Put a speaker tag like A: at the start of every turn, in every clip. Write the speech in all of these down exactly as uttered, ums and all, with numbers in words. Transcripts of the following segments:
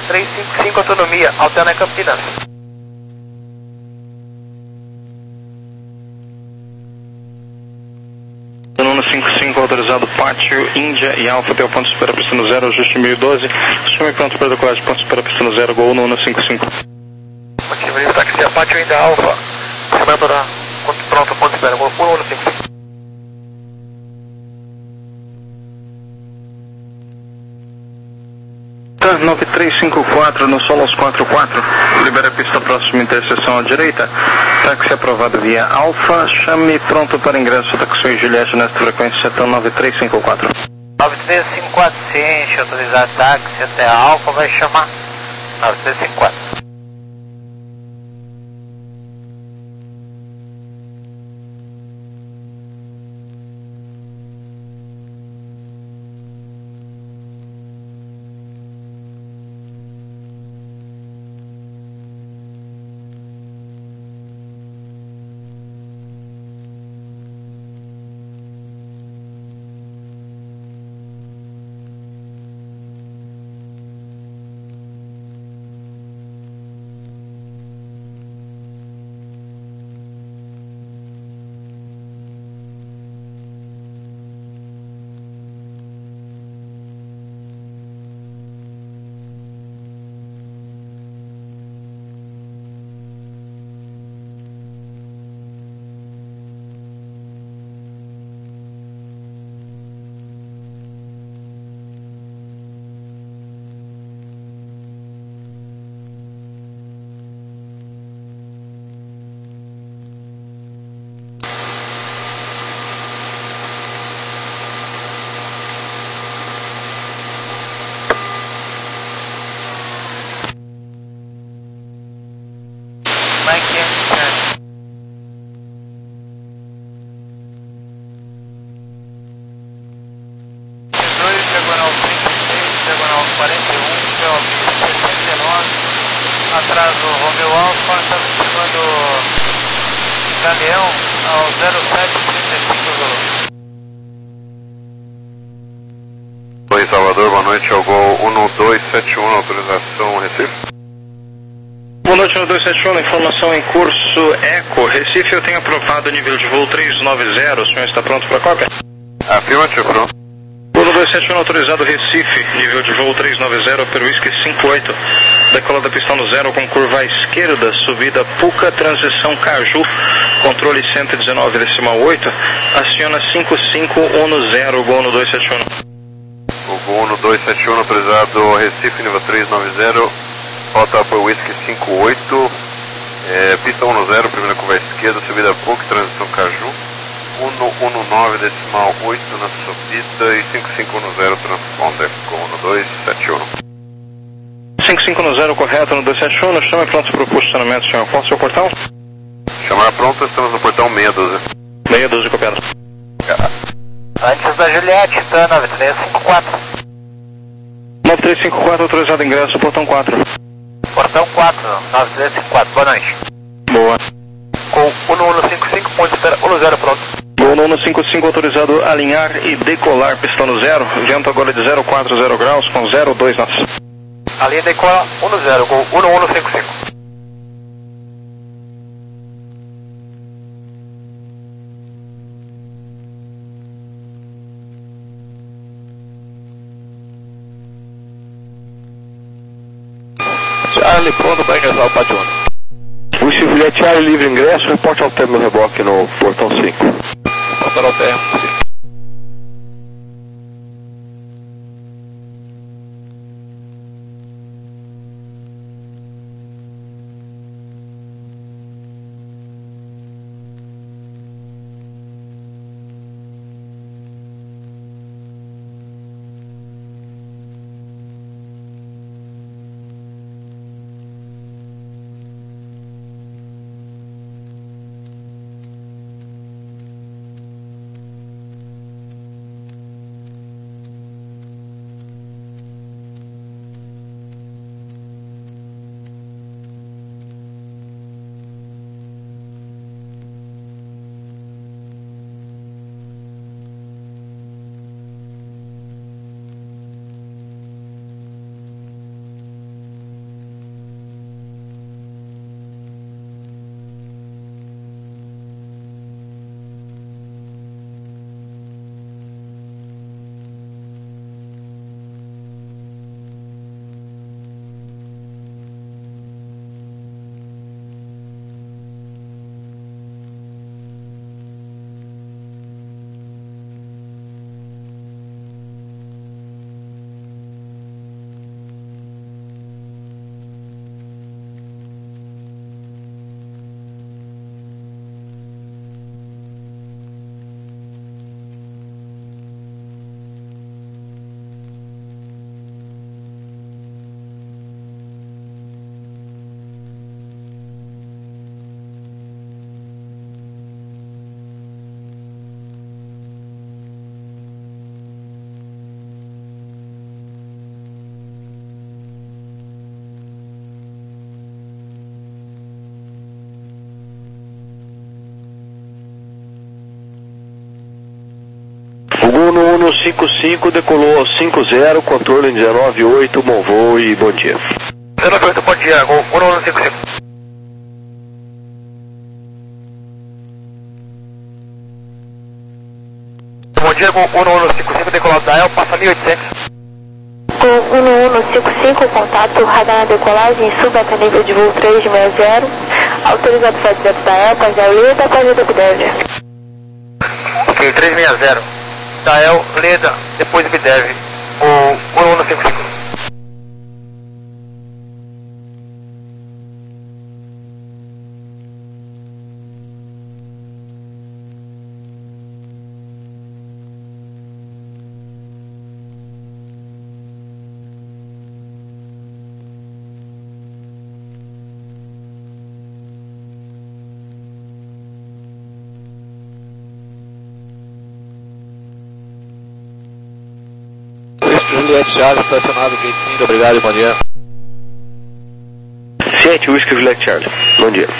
A: três cinco cinco, autonomia, Alterna Campinas.
B: Nuno cinco cinco, autorizado pátio, Índia e Alfa, até o ponto de espera pista no zero, ajuste mil e doze. Chame pronto para decolagem, ponto de espera pista no zero, Gol Nuno cinco cinco.
A: Motivo livre, táxi a pátio, Índia Alfa. Chamando para pronto, ponto de espera, Gol Nuno cinco cinco.
B: nove três cinco quatro no Solos quatro quatro, libera a pista próxima interseção à direita, táxi aprovado via Alfa, chame pronto para ingresso Taxi Juliette nesta frequência, Setan nove três cinco quatro.
A: nove três cinco quatro, ciente, autorizado táxi até a Alfa, vai chamar nove três cinco quatro. Atraso Romeo Alfa, estamos chamando caminhão ao zero sete trinta e cinco.
C: Oi, Salvador, boa noite, é o Gol um dois sete um, autorização Recife.
B: Boa noite, um dois sete um, informação em curso Eco, Recife, eu tenho aprovado o nível de voo trezentos e noventa, o senhor está pronto para a cópia?
C: Afirmativo, pronto.
B: um dois sete um, autorizado Recife, nível de voo trezentos e noventa, para o Whisky cinco oito, decola da pista no zero com curva à esquerda, subida Puca, transição Caju, controle cento e dezenove decimal oito, aciona cinco cinco um zero, Gol no dois sete um.
C: O Gol no dois sete um, autorizado Recife, nível trezentos e noventa, rota para o Whisky cinco oito, é, pista um zero, primeira curva à esquerda, subida Puca, transição Caju, cento e dezenove decimal oito na subida e cinco cinco um zero transponder, Gol no dois sete um.
B: cinco cinco um zero correto no dois sete um, chame pronto para o posicionamento, senhor. Qual é o seu portão?
C: Chamar pronto, estamos no portão seis doze.
B: seis doze copiado.
A: Antes da Juliette, tá, nove três cinco quatro.
B: nove três cinco quatro, autorizado ingresso, portão quatro.
A: Portão quatro, nove três cinco quatro, boa noite.
B: Boa.
A: Com um um cinco cinco, ponto de espera, um zero pronto.
B: Gol um cinco cinco, autorizado alinhar e decolar, pista no zero, vento agora de zero quatro zero graus com zero dois knots.
A: A linha decola um zero, Gol um um cinco cinco.
D: Charlie, pronto para ingressar o pátio um.
C: O Juliette Charlie, livre ingresso, reporte ao término reboque no portão cinco.
D: Portão ao término, sim.
E: cinco cinco, decolou ao cinco zero, controle dezenove oito, bom voo e bom dia.
B: dezenove oito, bom dia, Gol um um cinco cinco. Bom dia, Gol um um cinco cinco, decolado da E L, passa mil e oitocentos.
F: Gol um um cinco cinco, contato, radar na decolagem, suba até nível de voo três seis zero, autorizado sete zero da E L, paz da Leda, paz da Bidev.
B: Ok, três seis zero, da E L, Leda, depois Bidev, Gol um um cinco cinco.
D: Juliette Charles, estacionado gate cinco, obrigado e bom dia.
E: sete Whisky Juliette Charlie, bom dia.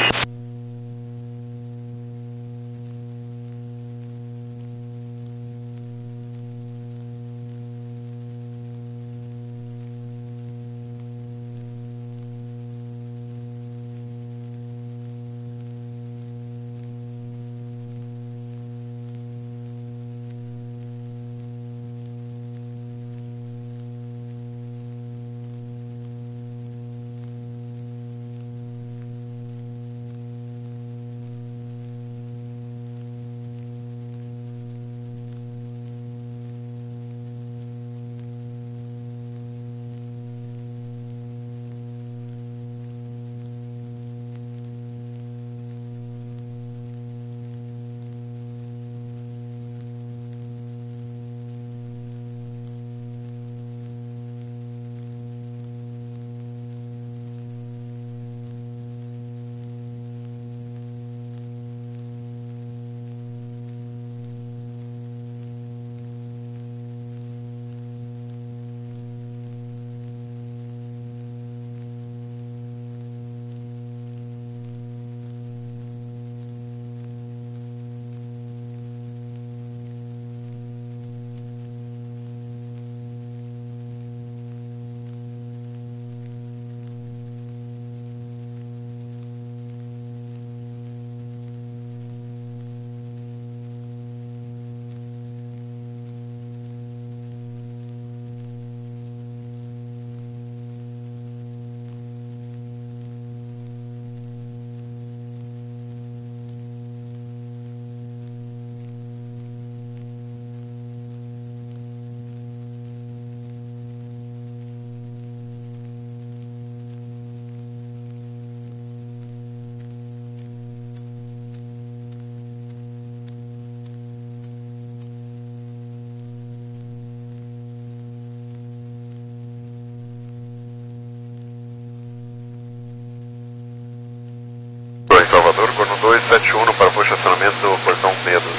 C: Salvador, Gorno dois sete um para o estacionamento do portão Pedro.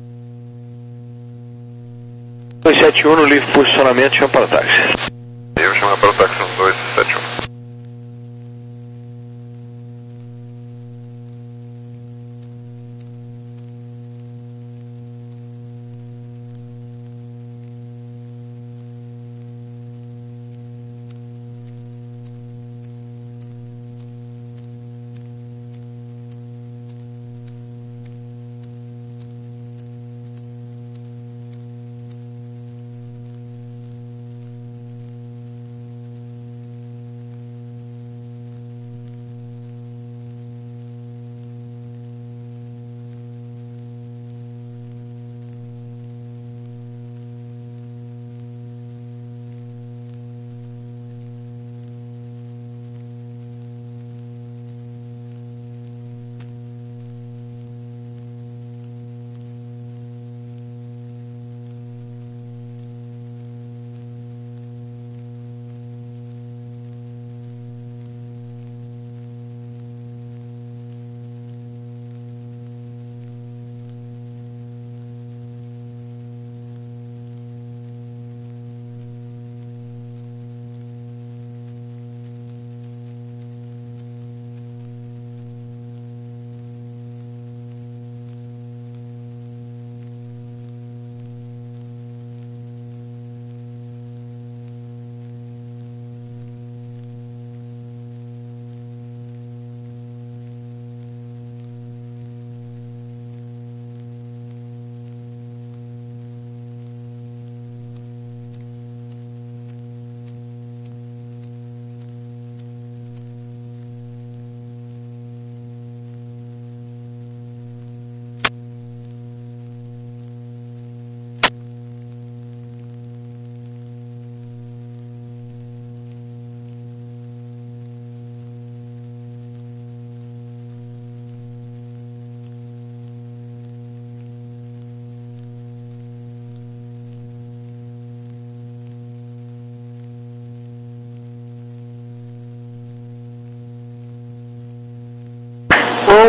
E: dois sete um no livre posicionamento, chama para o táxi.
C: Eu chamo para o táxi no dois sete um.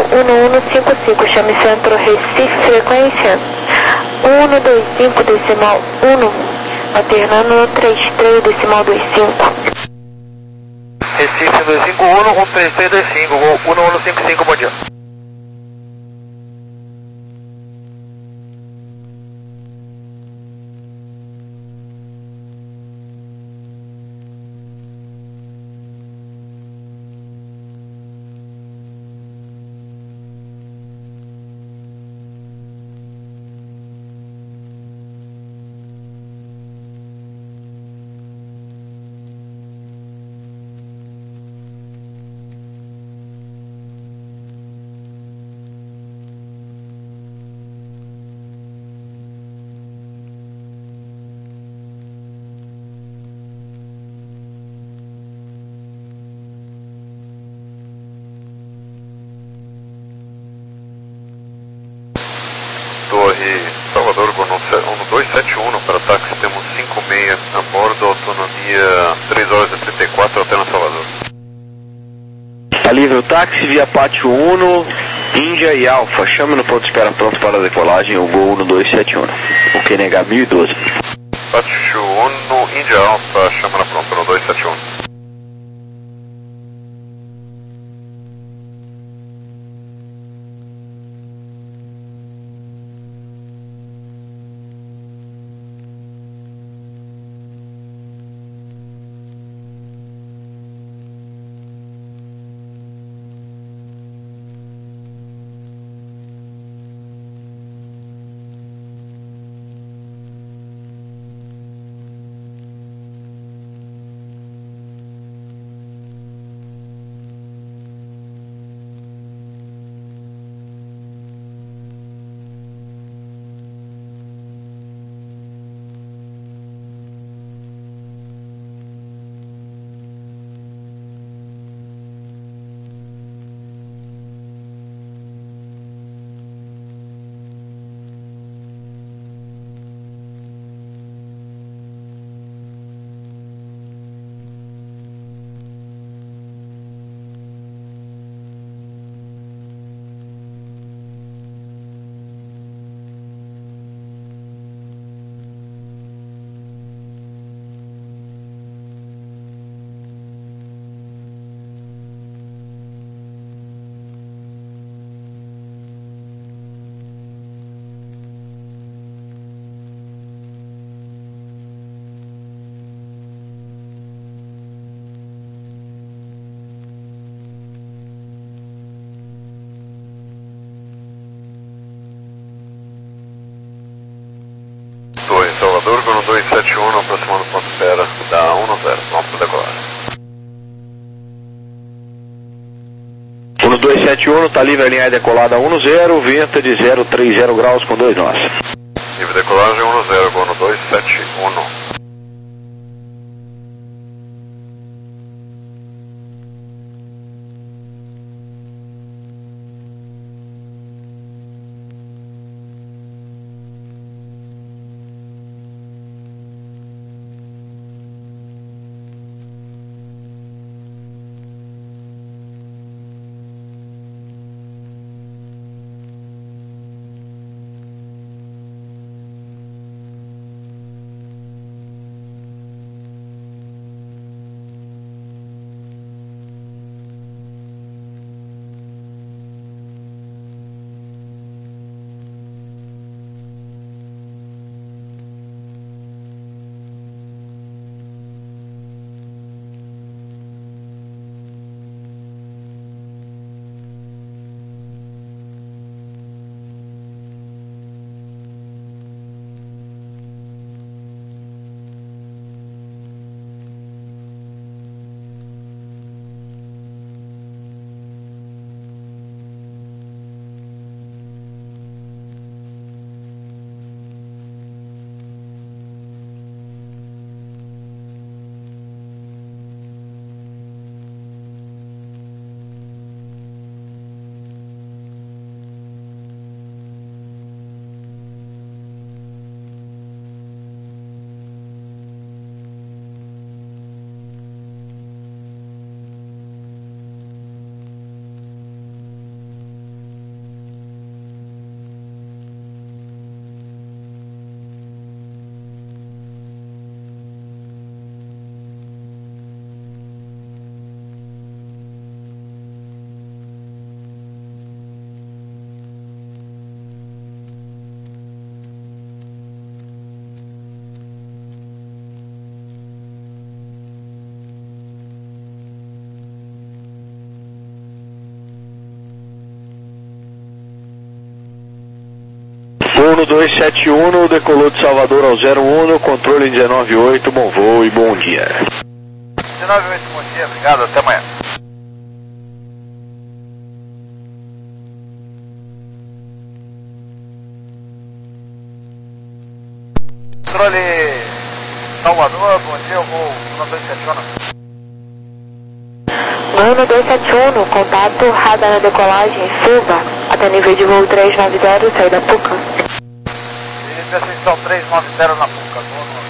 F: um um cinco cinco, chame Centro Recife, frequência um dois cinco decimal um, alternando três três decimal dois cinco.
A: Recife dois cinco um, um três três dois cinco, um um cinco cinco, bom dia.
C: Torre Salvador, um dois sete um para táxi, temos cinco seis a bordo, autonomia três horas e trinta e quatro até na Salvador.
E: Tá livre o táxi via Pátio Uno, Índia e Alfa. Chame no ponto de espera pronto para a decolagem, o Gol um dois sete um. O Q N H mil e doze.
C: Pátio Uno, Índia Alfa, chama na pronta no dois sete um. Torre Salvador, um dois sete um, aproximando ponto de espera da um zero, pronto para decolar.
E: um dois sete um, tá livre a linha decolada um zero, vento de zero três zero graus com dois nós.
C: Livre decolagem um zero, um dois sete um.
E: dois sete um, decolou de Salvador ao zero um, controle dezenove oito, bom voo e bom dia.
A: dezenove oito, bom dia, obrigado, até amanhã. Controle Salvador, bom dia, eu vou no dois sete um.
F: Gol no dois sete um, contato, radar na decolagem, suba, até nível de voo três nove zero, saída Puca.
A: E descensão três nove zero na Puca, gol no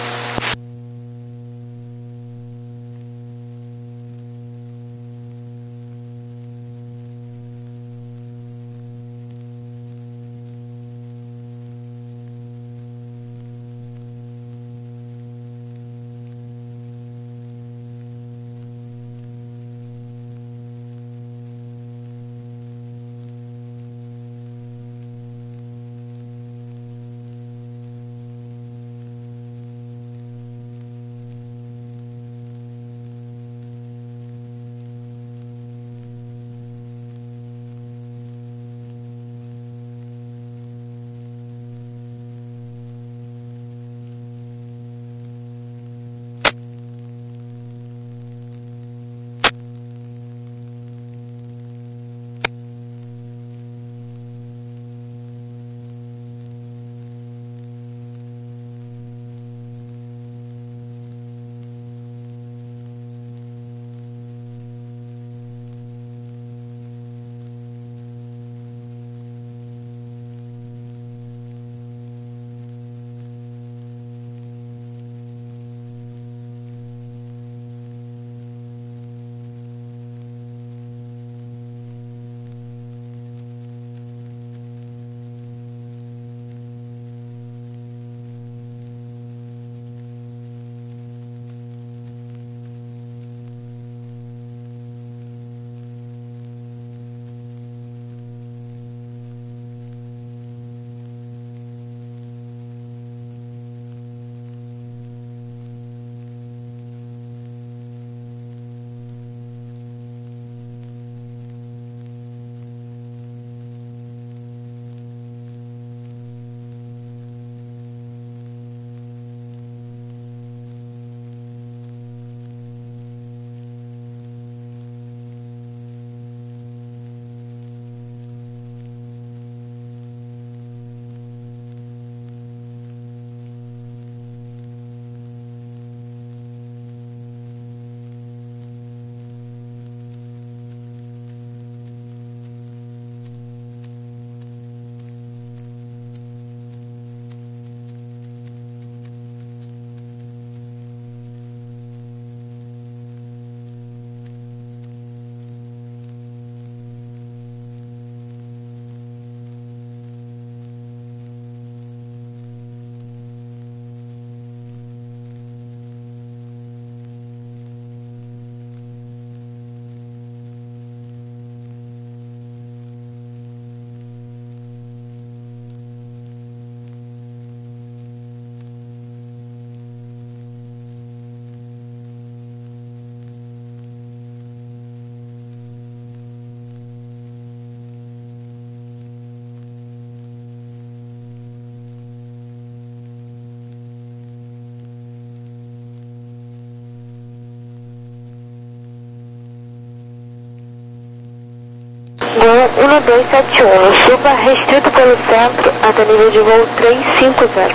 F: Gol um dois sete um, suba restrito pelo centro até nível de voo três cinco zero.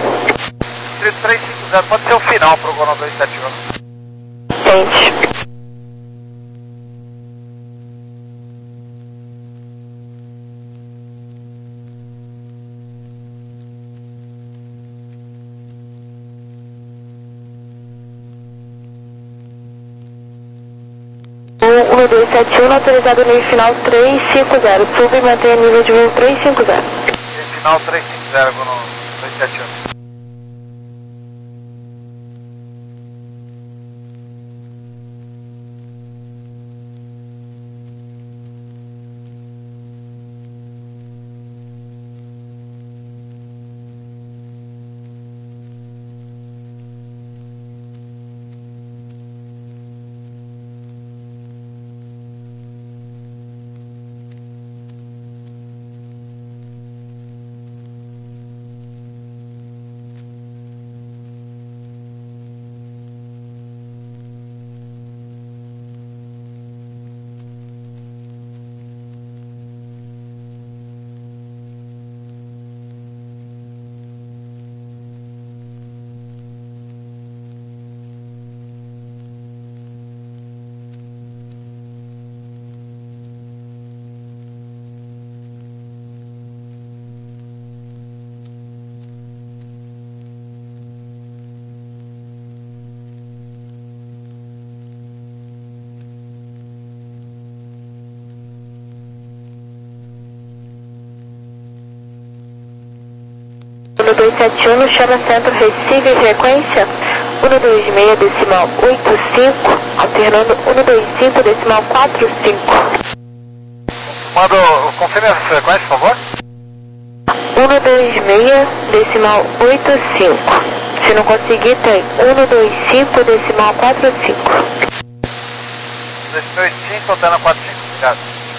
A: três cinco zero, pode ser o final pro gol no dois sete um.
F: Tente. um dois sete um, autorizado nível final três cinco zero, suba e mantenha nível de voo três cinco zero.
A: Final três cinco zero, gol no dois sete um.
F: um dois sete um, chama centro, Recife, frequência um dois seis decimal oito cinco, alternando um dois cinco decimal quatro cinco.
A: Mando, confirme a frequência, por favor.
F: um dois seis decimal oito cinco. Se não conseguir, tem um dois cinco decimal quatro cinco.
A: dois dois cinco, alternando quatro cinco, obrigado.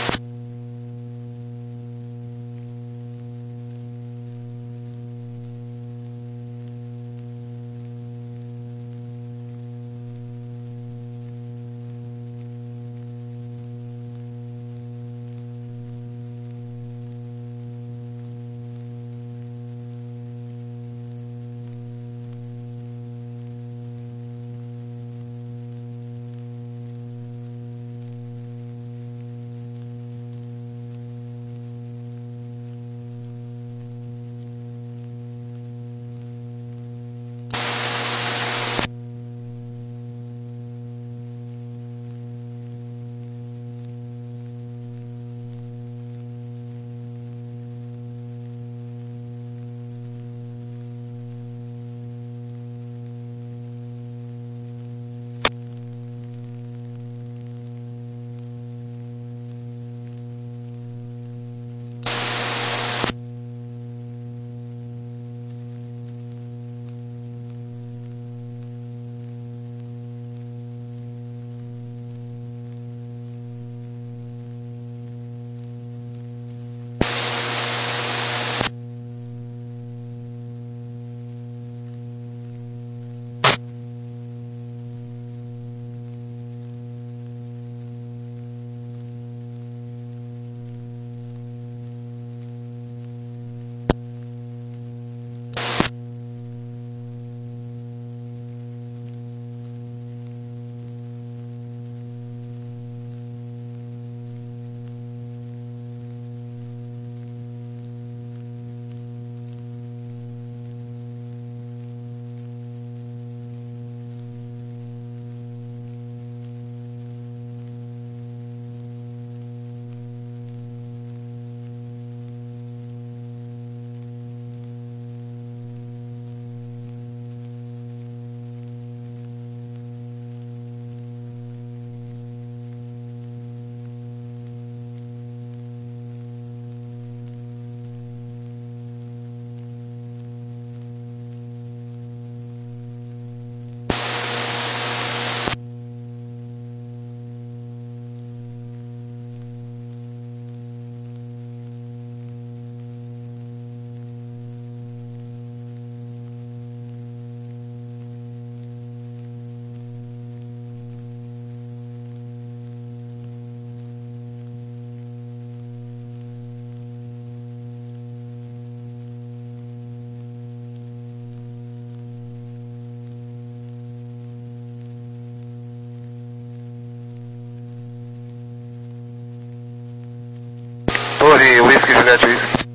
C: Torre, Whisky, Juliette, Whisky.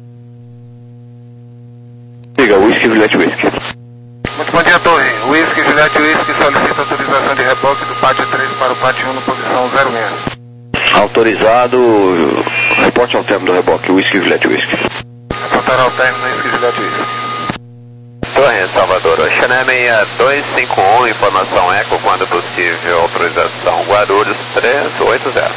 E: Liga, Whisky, Juliette, Whisky.
C: Muito bom dia, Torre. Whisky, Juliette, Whisky solicita autorização de reboque do pátio três para o pátio um, posição zero seis.
E: Autorizado, reporte ao término do reboque, Whisky, Juliette, Whisky.
C: Reportar ao término, Whisky, Juliette, Whisky.
G: Torre, Salvador, Oxané seis dois cinco um, informação eco, quando possível, autorização Guarulhos três oito zero.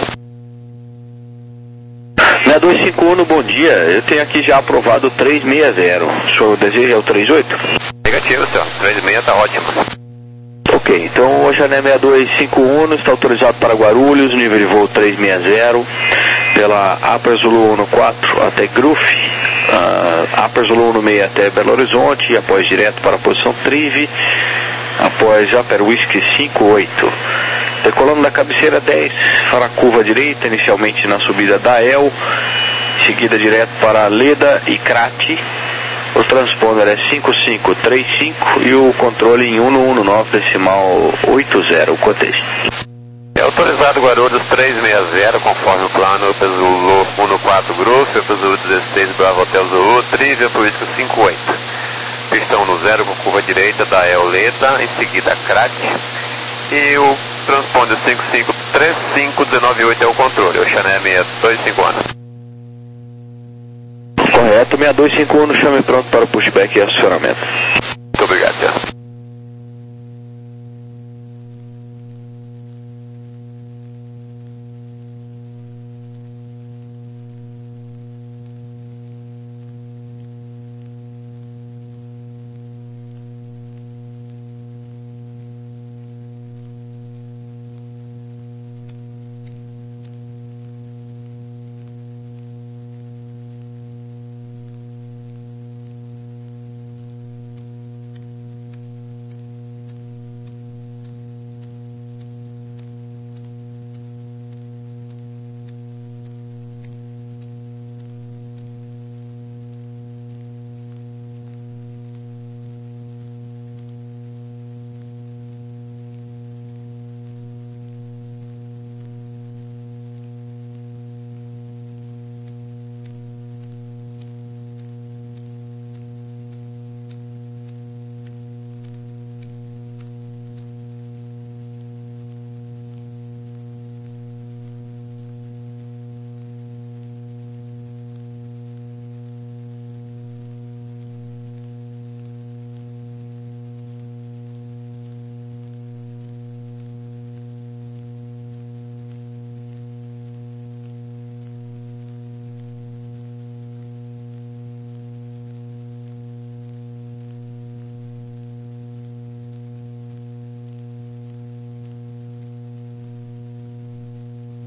E: seis dois cinco um, bom dia, eu tenho aqui já aprovado três seis zero, o senhor deseja o trinta e oito?
G: Negativo, senhor, trinta e seis está ótimo.
E: Ok, então o Oxané seis dois cinco um está autorizado para Guarulhos, nível de voo três seis zero, pela Upper Zulu um quatro até Gruf, uh, Upper Zulu um seis até Belo Horizonte, e após direto para a posição Trive, após Upper Whisky cinco oito. Decolando da cabeceira dez, para a curva direita, inicialmente na subida da El, seguida direto para Leda e Crate. O transponder é cinco cinco três cinco e o controle em um um nove decimal oito zero, o contexto.
G: É autorizado Guarulhos três seis zero, conforme o plano, Zulu um quatro Gruf, Zulu dezesseis Bravo Hotel Zulu, Trivia para o Whisky cinco oito. Pistão no zero com curva direita da El Leda, em seguida Crate. E o transponder cinco cinco três cinco um nove oito é o controle, o Oxané seis dois cinco um.
E: Correto. Contato seis dois cinco um, chame pronto para o pushback e acionamento.
G: Muito obrigado.